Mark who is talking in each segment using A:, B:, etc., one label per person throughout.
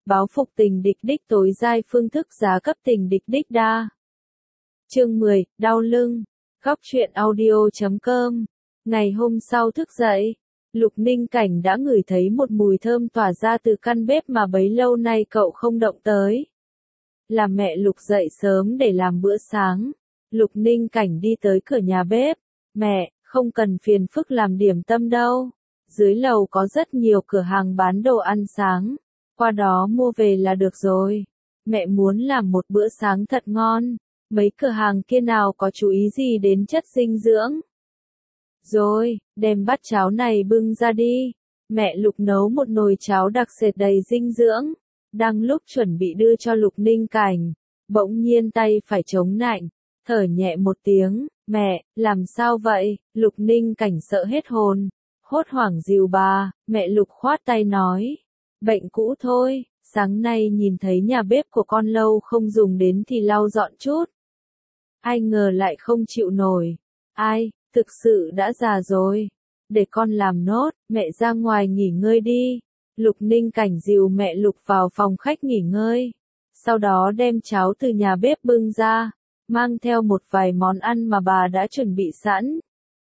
A: Báo phục tình địch đích tối giai phương thức giá cấp tình địch đích đa. Chương 10, đau lưng. Góc truyện audio.com. Ngày hôm sau thức dậy, Lục Ninh Cảnh đã ngửi thấy một mùi thơm tỏa ra từ căn bếp mà bấy lâu nay cậu không động tới. Là mẹ Lục dậy sớm để làm bữa sáng. Lục Ninh Cảnh đi tới cửa nhà bếp. Mẹ, không cần phiền phức làm điểm tâm đâu. Dưới lầu có rất nhiều cửa hàng bán đồ ăn sáng. Qua đó mua về là được rồi. Mẹ muốn làm một bữa sáng thật ngon. Mấy cửa hàng kia nào có chú ý gì đến chất dinh dưỡng. Rồi, đem bát cháo này bưng ra đi. Mẹ Lục nấu một nồi cháo đặc sệt đầy dinh dưỡng. Đang lúc chuẩn bị đưa cho Lục Ninh Cảnh, bỗng nhiên tay phải chống nạnh, thở nhẹ một tiếng. Mẹ, làm sao vậy? Lục Ninh Cảnh sợ hết hồn. Hốt hoảng dìu bà. Mẹ Lục khoát tay nói. Bệnh cũ thôi, sáng nay nhìn thấy nhà bếp của con lâu không dùng đến thì lau dọn chút. Ai ngờ lại không chịu nổi. Ai, thực sự đã già rồi. Để con làm nốt, mẹ ra ngoài nghỉ ngơi đi. Lục Ninh Cảnh dìu mẹ Lục vào phòng khách nghỉ ngơi. Sau đó đem cháo từ nhà bếp bưng ra, mang theo một vài món ăn mà bà đã chuẩn bị sẵn.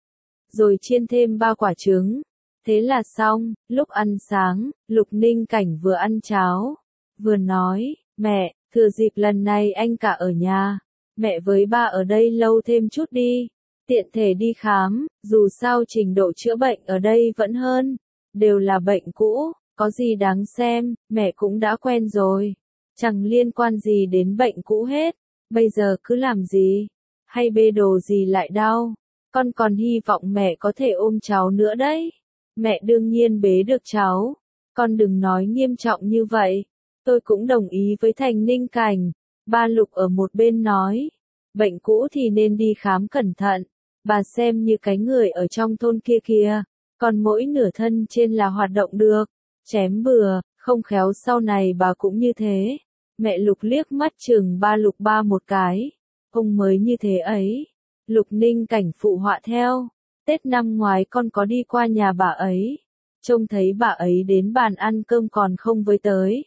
A: Rồi chiên thêm 3 quả trứng. Thế là xong. Lúc ăn sáng, Lục Ninh Cảnh vừa ăn cháo, vừa nói, mẹ, thừa dịp lần này anh cả ở nhà, mẹ với ba ở đây lâu thêm chút đi, tiện thể đi khám, dù sao trình độ chữa bệnh ở đây vẫn hơn, đều là bệnh cũ, có gì đáng xem, mẹ cũng đã quen rồi, chẳng liên quan gì đến bệnh cũ hết, bây giờ cứ làm gì, hay bê đồ gì lại đau, con còn hy vọng mẹ có thể ôm cháu nữa đấy. Mẹ đương nhiên bế được cháu, con đừng nói nghiêm trọng như vậy, tôi cũng đồng ý với Thành Ninh Cảnh. Ba Lục ở một bên nói, bệnh cũ thì nên đi khám cẩn thận, bà xem như cái người ở trong thôn kia kìa, còn mỗi nửa thân trên là hoạt động được, chém bừa, không khéo sau này bà cũng như thế. Mẹ Lục liếc mắt chừng ba Lục ba một cái, ông mới như thế ấy. Lục Ninh Cảnh phụ họa theo. Tết năm ngoái con có đi qua nhà bà ấy, trông thấy bà ấy đến bàn ăn cơm còn không với tới.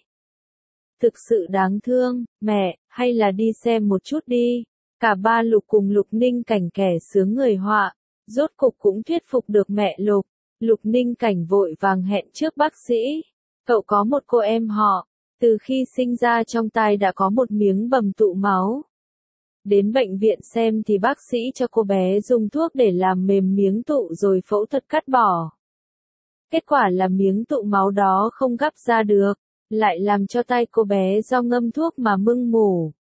A: Thực sự đáng thương, mẹ, hay là đi xem một chút đi. Cả ba Lục cùng Lục Ninh Cảnh kẻ sướng người họa, rốt cục cũng thuyết phục được mẹ Lục. Lục Ninh Cảnh vội vàng hẹn trước bác sĩ. Cậu có một cô em họ, từ khi sinh ra trong tai đã có một miếng bầm tụ máu. Đến bệnh viện xem thì bác sĩ cho cô bé dùng thuốc để làm mềm miếng tụ rồi phẫu thuật cắt bỏ. Kết quả là miếng tụ máu đó không gắp ra được, lại làm cho tay cô bé do ngâm thuốc mà mưng mủ.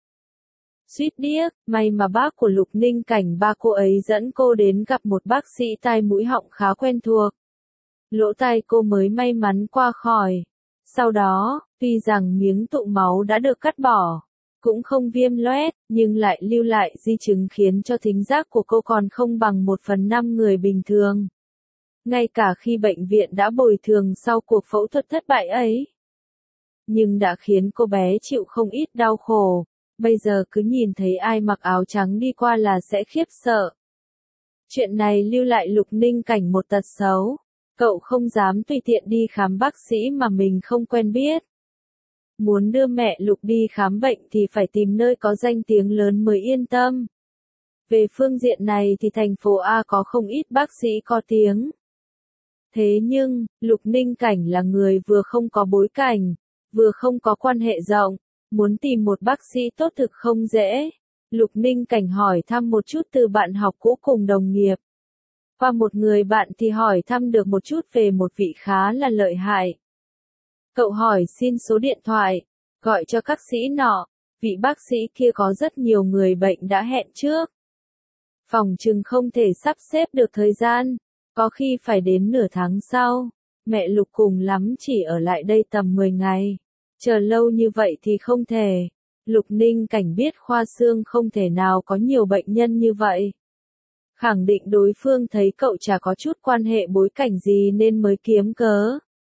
A: Suýt điếc, may mà bác của Lục Ninh Cảnh ba cô ấy dẫn cô đến gặp một bác sĩ tai mũi họng khá quen thuộc. Lỗ tai cô mới may mắn qua khỏi. Sau đó, tuy rằng miếng tụ máu đã được cắt bỏ, cũng không viêm loét, nhưng lại lưu lại di chứng khiến cho thính giác của cô còn không bằng 1/5 người bình thường. Ngay cả khi bệnh viện đã bồi thường sau cuộc phẫu thuật thất bại ấy, nhưng đã khiến cô bé chịu không ít đau khổ, bây giờ cứ nhìn thấy ai mặc áo trắng đi qua là sẽ khiếp sợ. Chuyện này lưu lại Lục Ninh Cảnh một tật xấu, cậu không dám tùy tiện đi khám bác sĩ mà mình không quen biết. Muốn đưa mẹ Lục đi khám bệnh thì phải tìm nơi có danh tiếng lớn mới yên tâm. Về phương diện này thì thành phố A có không ít bác sĩ có tiếng. Thế nhưng, Lục Ninh Cảnh là người vừa không có bối cảnh, vừa không có quan hệ rộng, muốn tìm một bác sĩ tốt thực không dễ. Lục Ninh Cảnh hỏi thăm một chút từ bạn học cũ cùng đồng nghiệp. Qua một người bạn thì hỏi thăm được một chút về một vị khá là lợi hại. Cậu hỏi xin số điện thoại, gọi cho các sĩ nọ, vị bác sĩ kia có rất nhiều người bệnh đã hẹn trước. Phòng chừng không thể sắp xếp được thời gian, có khi phải đến nửa tháng sau. Mẹ Lục cùng lắm chỉ ở lại đây tầm 10 ngày. Chờ lâu như vậy thì không thể. Lục Ninh Cảnh biết khoa xương không thể nào có nhiều bệnh nhân như vậy. Khẳng định đối phương thấy cậu chả có chút quan hệ bối cảnh gì nên mới kiếm cớ.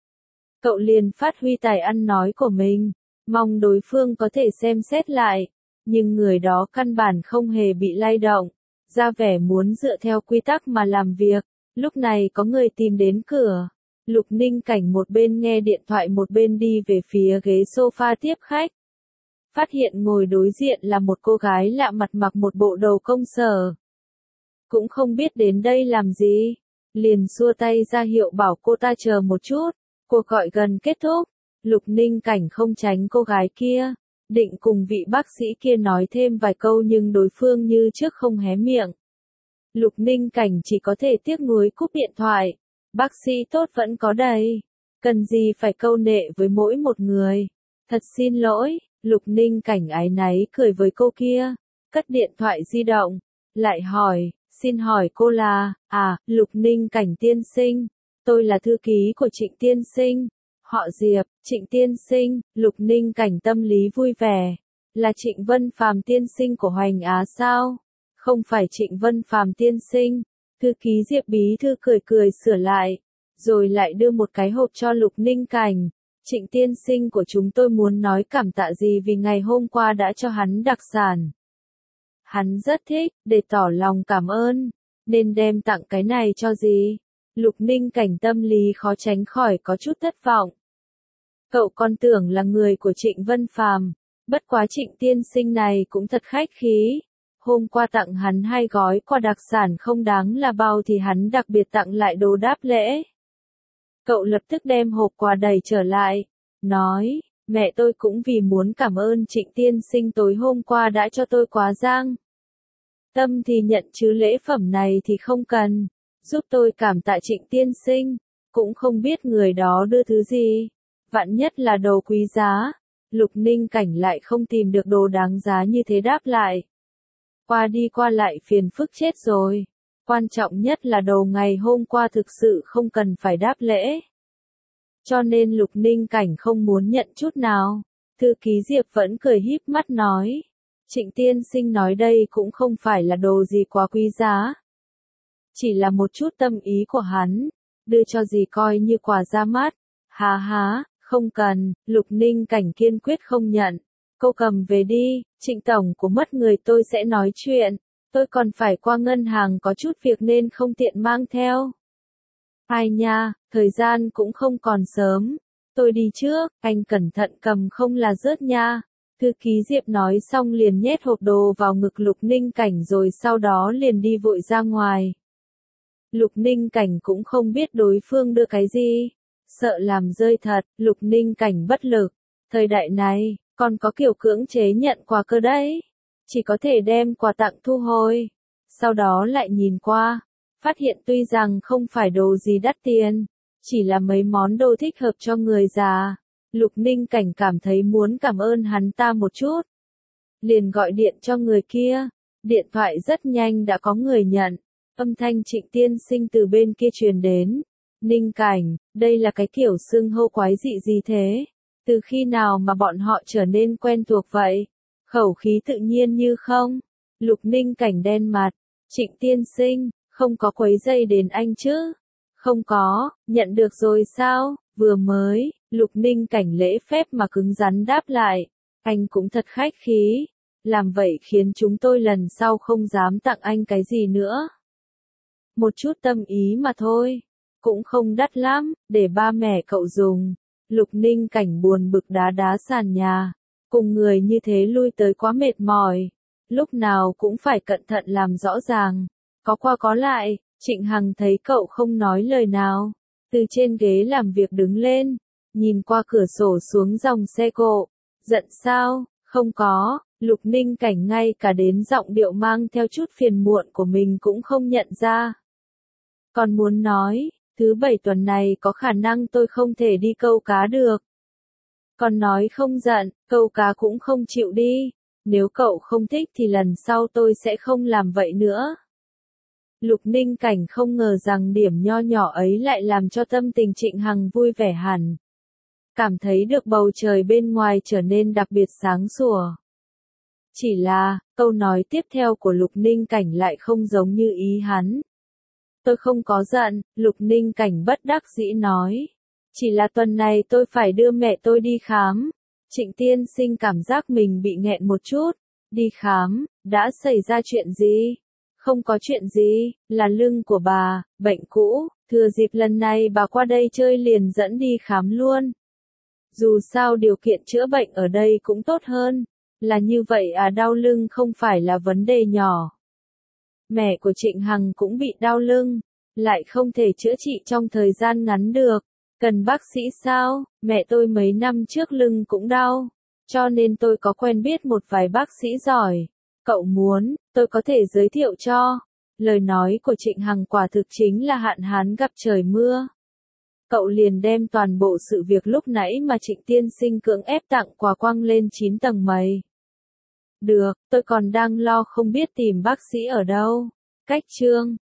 A: Cậu liền phát huy tài ăn nói của mình, mong đối phương có thể xem xét lại, nhưng người đó căn bản không hề bị lay động, ra vẻ muốn dựa theo quy tắc mà làm việc. Lúc này có người tìm đến cửa, Lục Ninh Cảnh một bên nghe điện thoại một bên đi về phía ghế sofa tiếp khách. Phát hiện ngồi đối diện là một cô gái lạ mặt mặc một bộ đồ công sở. Cũng không biết đến đây làm gì. Liền xua tay ra hiệu bảo cô ta chờ một chút. Cuộc gọi gần kết thúc. Lục Ninh Cảnh không tránh cô gái kia. Định cùng vị bác sĩ kia nói thêm vài câu nhưng đối phương như trước không hé miệng. Lục Ninh Cảnh chỉ có thể tiếc nuối cúp điện thoại. Bác sĩ tốt vẫn có đây. Cần gì phải câu nệ với mỗi một người. Thật xin lỗi, Lục Ninh Cảnh áy náy cười với cô kia. Cất điện thoại di động. Lại hỏi, xin hỏi cô là, Lục Ninh Cảnh tiên sinh. Tôi là thư ký của Trịnh tiên sinh. Họ Diệp, Trịnh tiên sinh, Lục Ninh Cảnh tâm lý vui vẻ. Là Trịnh Vân Phàm tiên sinh của Hoành Á sao? Không phải Trịnh Vân Phàm tiên sinh. Thư ký Diệp bí thư cười cười sửa lại. Rồi lại đưa một cái hộp cho Lục Ninh Cảnh. Trịnh tiên sinh của chúng tôi muốn nói cảm tạ gì vì ngày hôm qua đã cho hắn đặc sản. Hắn rất thích, để tỏ lòng cảm ơn. Nên đem tặng cái này cho gì? Lục Ninh Cảnh tâm lý khó tránh khỏi có chút thất vọng. Cậu còn tưởng là người của Trịnh Vân Phàm, bất quá Trịnh tiên sinh này cũng thật khách khí. Hôm qua tặng hắn 2 gói quà đặc sản không đáng là bao thì hắn đặc biệt tặng lại đồ đáp lễ. Cậu lập tức đem hộp quà đầy trở lại, nói, mẹ tôi cũng vì muốn cảm ơn Trịnh tiên sinh tối hôm qua đã cho tôi quà giang. Tâm thì nhận chứ lễ phẩm này thì không cần, giúp tôi cảm tạ Trịnh tiên sinh, cũng không biết người đó đưa thứ gì, vạn nhất là đồ quý giá. Lục Ninh Cảnh lại không tìm được đồ đáng giá như thế đáp lại. Qua đi qua lại phiền phức chết rồi. Quan trọng nhất là đồ ngày hôm qua thực sự không cần phải đáp lễ. Cho nên Lục Ninh Cảnh không muốn nhận chút nào. Thư ký Diệp vẫn cười híp mắt nói. Trịnh tiên sinh nói đây cũng không phải là đồ gì quá quý giá. Chỉ là một chút tâm ý của hắn. Đưa cho gì coi như quà ra mắt. Há, không cần, Lục Ninh Cảnh kiên quyết không nhận. Cô cầm về đi, Trịnh tổng của mất người tôi sẽ nói chuyện. Tôi còn phải qua ngân hàng có chút việc nên không tiện mang theo. Ai nha, thời gian cũng không còn sớm. Tôi đi trước, anh cẩn thận cầm không là rớt nha. Thư ký Diệp nói xong liền nhét hộp đồ vào ngực Lục Ninh Cảnh rồi sau đó liền đi vội ra ngoài. Lục Ninh Cảnh cũng không biết đối phương đưa cái gì. Sợ làm rơi thật, Lục Ninh Cảnh bất lực. Thời đại này, còn có kiểu cưỡng chế nhận quà cơ đấy. Chỉ có thể đem quà tặng thu hồi. Sau đó lại nhìn qua. Phát hiện tuy rằng không phải đồ gì đắt tiền. Chỉ là mấy món đồ thích hợp cho người già. Lục Ninh Cảnh cảm thấy muốn cảm ơn hắn ta một chút. Liền gọi điện cho người kia. Điện thoại rất nhanh đã có người nhận. Âm thanh Trịnh tiên sinh từ bên kia truyền đến. Ninh Cảnh, đây là cái kiểu xưng hô quái dị gì thế? Từ khi nào mà bọn họ trở nên quen thuộc vậy? Khẩu khí tự nhiên như không? Lục Ninh Cảnh đen mặt. Trịnh tiên sinh, không có quấy rầy đến anh chứ? Không có, nhận được rồi sao? Vừa mới, Lục Ninh Cảnh lễ phép mà cứng rắn đáp lại. Anh cũng thật khách khí. Làm vậy khiến chúng tôi lần sau không dám tặng anh cái gì nữa. Một chút tâm ý mà thôi. Cũng không đắt lắm, để ba mẹ cậu dùng. Lục Ninh Cảnh buồn bực đá đá sàn nhà. Cùng người như thế lui tới quá mệt mỏi. Lúc nào cũng phải cẩn thận làm rõ ràng. Có qua có lại, Trịnh Hằng thấy cậu không nói lời nào. Từ trên ghế làm việc đứng lên. Nhìn qua cửa sổ xuống dòng xe cộ. Giận sao? Không có. Lục Ninh Cảnh ngay cả đến giọng điệu mang theo chút phiền muộn của mình cũng không nhận ra. Còn muốn nói, thứ 7 tuần này có khả năng tôi không thể đi câu cá được. Còn nói không giận, câu cá cũng không chịu đi. Nếu cậu không thích thì lần sau tôi sẽ không làm vậy nữa. Lục Ninh Cảnh không ngờ rằng điểm nho nhỏ ấy lại làm cho tâm tình Trịnh Hằng vui vẻ hẳn. Cảm thấy được bầu trời bên ngoài trở nên đặc biệt sáng sủa. Chỉ là, câu nói tiếp theo của Lục Ninh Cảnh lại không giống như ý hắn. Tôi không có giận, Lục Ninh Cảnh bất đắc dĩ nói. Chỉ là tuần này tôi phải đưa mẹ tôi đi khám. Trịnh tiên sinh cảm giác mình bị nghẹn một chút. Đi khám, đã xảy ra chuyện gì? Không có chuyện gì, là lưng của bà, bệnh cũ, Thừa dịp lần này bà qua đây chơi liền dẫn đi khám luôn. Dù sao điều kiện chữa bệnh ở đây cũng tốt hơn. Là như vậy à, đau lưng không phải là vấn đề nhỏ. Mẹ của Trịnh Hằng cũng bị đau lưng, lại không thể chữa trị trong thời gian ngắn được. Cần bác sĩ sao? Mẹ tôi mấy năm trước lưng cũng đau, cho nên tôi có quen biết một vài bác sĩ giỏi. Cậu muốn, tôi có thể giới thiệu cho. Lời nói của Trịnh Hằng quả thực chính là hạn hán gặp trời mưa. Cậu liền đem toàn bộ sự việc lúc nãy mà Trịnh tiên sinh cưỡng ép tặng quà quăng lên 9 tầng mây. Được, tôi còn đang lo không biết tìm bác sĩ ở đâu. Cách chương